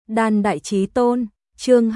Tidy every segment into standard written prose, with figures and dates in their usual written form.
Đan Đại Chí Tôn, chương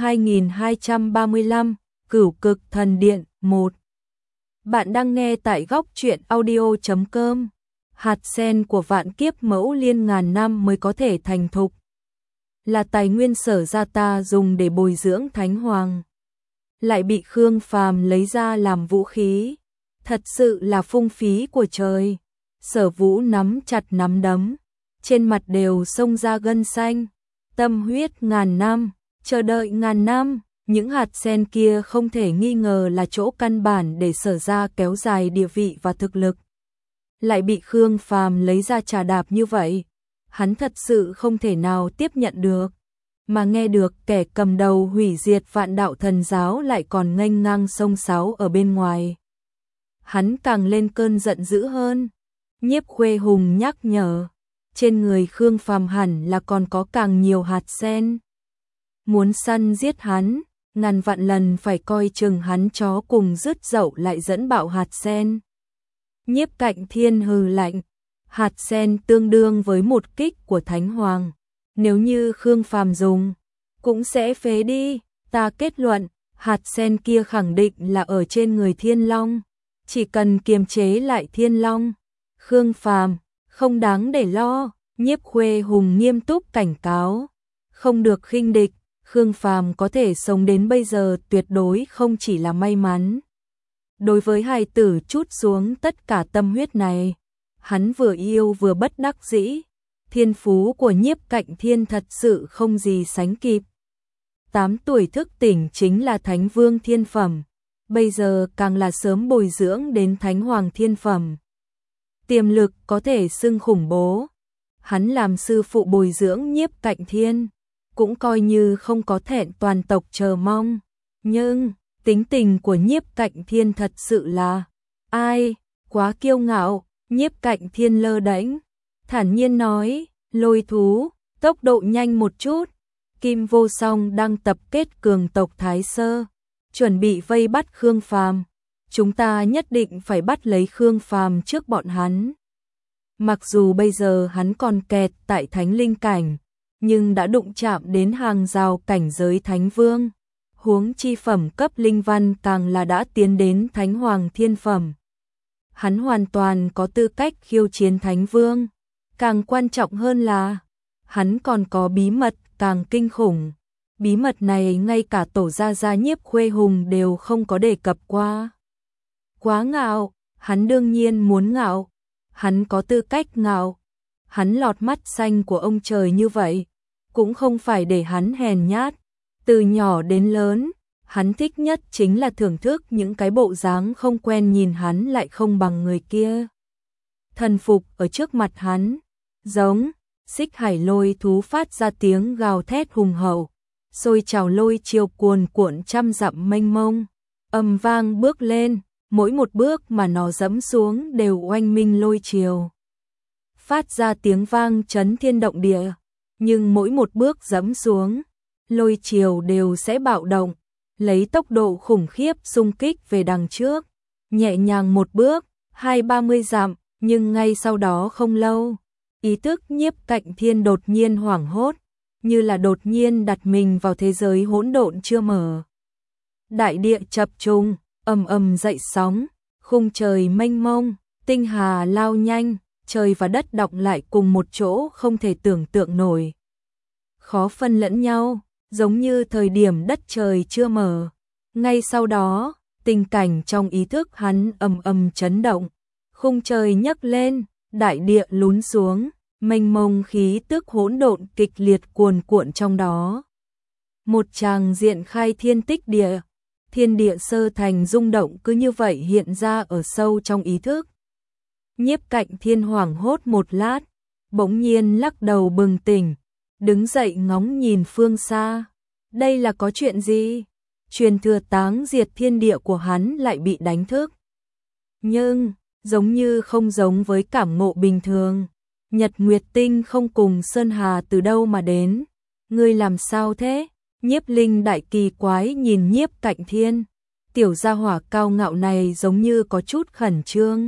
2235, Cửu Cực Thần Điện 1. Bạn đang nghe tại góc truyện audio.com. Hạt sen của vạn kiếp mẫu liên ngàn năm mới có thể thành thục, là tài nguyên Sở gia ta dùng để bồi dưỡng Thánh Hoàng, lại bị Khương Phàm lấy ra làm vũ khí, thật sự là phung phí của trời. Sở Vũ nắm chặt nắm đấm, trên mặt đều xông ra gân xanh. Tâm huyết ngàn năm, chờ đợi ngàn năm, những hạt sen kia không thể nghi ngờ là chỗ căn bản để Sở gia kéo dài địa vị và thực lực. Lại bị Khương Phàm lấy ra trà đạp như vậy, hắn thật sự không thể nào tiếp nhận được. Mà nghe được kẻ cầm đầu hủy diệt vạn đạo thần giáo lại còn nghênh ngang xông xáo ở bên ngoài, hắn càng lên cơn giận dữ hơn. Nhiếp Khuê Hùng nhắc nhở, trên người Khương Phàm hẳn là còn có càng nhiều hạt sen. Muốn săn giết hắn, ngàn vạn lần phải coi chừng hắn chó cùng rứt dậu lại dẫn bạo hạt sen. Nhiếp Cạnh Thiên hừ lạnh, hạt sen tương đương với một kích của Thánh Hoàng, nếu như Khương Phàm dùng, cũng sẽ phế đi. Ta kết luận, hạt sen kia khẳng định là ở trên người Thiên Long, chỉ cần kiềm chế lại Thiên Long, Khương Phàm không đáng để lo. Nhiếp Khuê Hùng nghiêm túc cảnh cáo, không được khinh địch. Khương Phàm có thể sống đến bây giờ tuyệt đối không chỉ là may mắn. Đối với hài tử trút xuống tất cả tâm huyết này, hắn vừa yêu vừa bất đắc dĩ. Thiên phú của Nhiếp Cạnh Thiên thật sự không gì sánh kịp. 8 tuổi thức tỉnh chính là Thánh Vương thiên phẩm, bây giờ càng là sớm bồi dưỡng đến Thánh Hoàng thiên phẩm. Tiềm lực có thể xưng khủng bố. Hắn làm sư phụ bồi dưỡng Nhiếp Cạnh Thiên, cũng coi như không có thẹn toàn tộc chờ mong. Nhưng tính tình của Nhiếp Cạnh Thiên thật sự là quá kiêu ngạo. Nhiếp Cạnh Thiên lơ đễnh, thản nhiên nói, Lôi thú, tốc độ nhanh một chút. Kim Vô Song đang tập kết cường tộc Thái Sơ, chuẩn bị vây bắt Khương Phàm. Chúng ta nhất định phải bắt lấy Khương Phàm trước bọn hắn. Mặc dù bây giờ hắn còn kẹt tại Thánh Linh cảnh, nhưng đã đụng chạm đến hàng rào cảnh giới Thánh Vương. Huống chi phẩm cấp linh văn càng là đã tiến đến Thánh Hoàng thiên phẩm. Hắn hoàn toàn có tư cách khiêu chiến Thánh Vương. Càng quan trọng hơn là, hắn còn có bí mật càng kinh khủng. Bí mật này ngay cả tổ gia Nhiếp Khuê Hùng đều không có đề cập qua. Quá ngạo, hắn đương nhiên muốn ngạo. Hắn có tư cách ngạo. Hắn lọt mắt xanh của ông trời như vậy, cũng không phải để hắn hèn nhát. Từ nhỏ đến lớn, hắn thích nhất chính là thưởng thức những cái bộ dáng không quen nhìn hắn lại không bằng người kia. Thần phục ở trước mặt hắn, giống Xích Hải lôi thú phát ra tiếng gào thét hùng hậu, sôi trào lôi chiều cuồn cuộn trăm dặm mênh mông, ầm vang bước lên, mỗi một bước mà nó dẫm xuống đều oanh minh lôi chiều, phát ra tiếng vang chấn thiên động địa. Nhưng mỗi một bước dẫm xuống, lôi chiều đều sẽ bạo động, lấy tốc độ khủng khiếp xung kích về đằng trước. Nhẹ nhàng một bước, 20-30 dặm, nhưng ngay sau đó không lâu, ý thức Nhiếp Cạnh Thiên đột nhiên hoảng hốt, như là đột nhiên đặt mình vào thế giới hỗn độn chưa mở. Đại địa chập trùng, ầm ầm dậy sóng, khung trời mênh mông, tinh hà lao nhanh, trời và đất đọng lại cùng một chỗ không thể tưởng tượng nổi. Khó phân lẫn nhau, giống như thời điểm đất trời chưa mở. Ngay sau đó, tình cảnh trong ý thức hắn ầm ầm chấn động, khung trời nhấc lên, đại địa lún xuống, mênh mông khí tức hỗn độn kịch liệt cuồn cuộn trong đó. Một tràng diện khai thiên tích địa, thiên địa sơ thành rung động cứ như vậy hiện ra ở sâu trong ý thức. Nhiếp Cạnh Thiên hoảng hốt một lát, bỗng nhiên lắc đầu bừng tỉnh, đứng dậy ngóng nhìn phương xa. Đây là có chuyện gì? Truyền thừa táng diệt thiên địa của hắn lại bị đánh thức. Nhưng, giống như không giống với cảm ngộ bình thường. Nhật Nguyệt Tinh không cùng Sơn Hà từ đâu mà đến. Ngươi làm sao thế? Nhiếp Linh đại kỳ quái nhìn Nhiếp Cạnh Thiên. Tiểu gia hỏa cao ngạo này giống như có chút khẩn trương.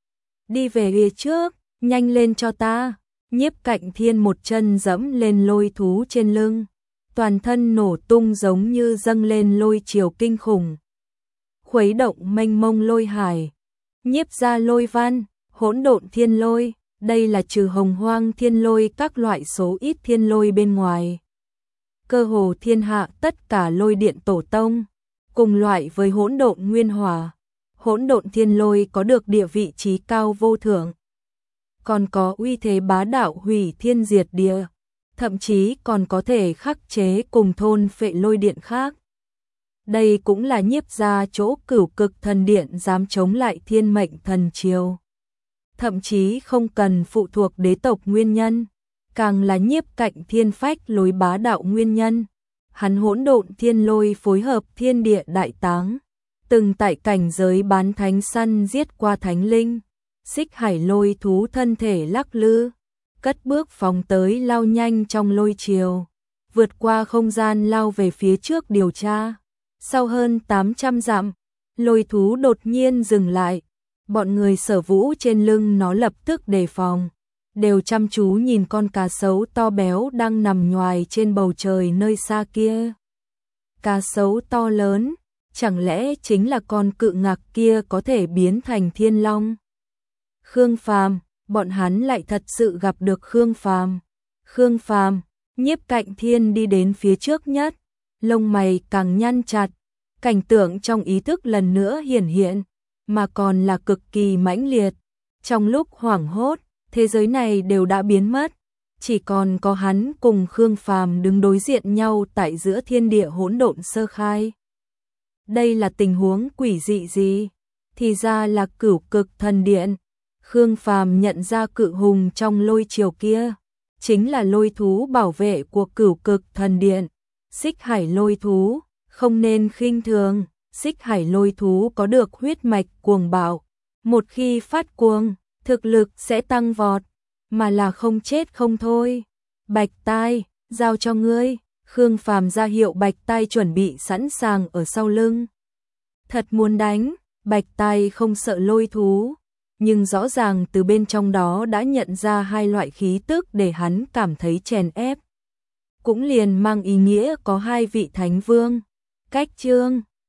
Đi về phía trước, nhanh lên cho ta. Nhiếp Cạnh Thiên một chân dẫm lên lôi thú trên lưng, toàn thân nổ tung giống như dâng lên lôi triều kinh khủng. Khuấy động mênh mông lôi hải, nhiếp ra lôi văn, hỗn độn thiên lôi, đây là trừ hồng hoang thiên lôi các loại số ít thiên lôi bên ngoài. Cơ hồ thiên hạ tất cả lôi điện tổ tông, cùng loại với hỗn độn nguyên hỏa. Hỗn độn thiên lôi có được địa vị trí cao vô thượng, còn có uy thế bá đạo hủy thiên diệt địa, thậm chí còn có thể khắc chế cùng thôn phệ lôi điện khác. Đây cũng là nhiếp ra chỗ Cửu Cực Thần Điện dám chống lại Thiên Mệnh Thần Triều. Thậm chí không cần phụ thuộc đế tộc nguyên nhân, càng là nhiếp cạnh thiên phách lối bá đạo nguyên nhân. Hắn hỗn độn thiên lôi phối hợp thiên địa đại táng, từng tại cảnh giới bán thánh săn giết qua thánh linh. Xích hải lôi thú thân thể lắc lư, cất bước phóng tới lao nhanh trong lôi triều, vượt qua không gian lao về phía trước điều tra. Sau hơn 800 dặm, lôi thú đột nhiên dừng lại, bọn người Sở Vũ trên lưng nó lập tức đề phòng, đều chăm chú nhìn con cá sấu to béo đang nằm nhoài trên bầu trời nơi xa kia. Cá sấu to lớn, chẳng lẽ chính là con cự ngạc kia có thể biến thành thiên long? Khương Phàm, bọn hắn lại thật sự gặp được Khương Phàm. Khương Phàm, Nhiếp Cạnh Thiên đi đến phía trước nhất, lông mày càng nhăn chặt, cảnh tượng trong ý thức lần nữa hiển hiện, mà còn là cực kỳ mãnh liệt. Trong lúc hoảng hốt, thế giới này đều đã biến mất, chỉ còn có hắn cùng Khương Phàm đứng đối diện nhau tại giữa thiên địa hỗn độn sơ khai. Đây là tình huống quỷ dị gì? Thì ra là Cửu Cực Thần Điện. Khương Phàm nhận ra cự hùng trong lôi triều kia, chính là lôi thú bảo vệ của Cửu Cực Thần Điện. Xích hải lôi thú, không nên khinh thường, xích hải lôi thú có được huyết mạch cuồng bạo, một khi phát cuồng, thực lực sẽ tăng vọt, mà là không chết không thôi. Bạch Tai, giao cho ngươi. Khương Phàm ra hiệu Bạch Tai chuẩn bị sẵn sàng ở sau lưng. Thật muốn đánh, Bạch Tai không sợ lôi thú, nhưng rõ ràng từ bên trong đó đã nhận ra hai loại khí tức để hắn cảm thấy chèn ép. Cũng liền mang ý nghĩa có hai vị thánh vương. Cách chương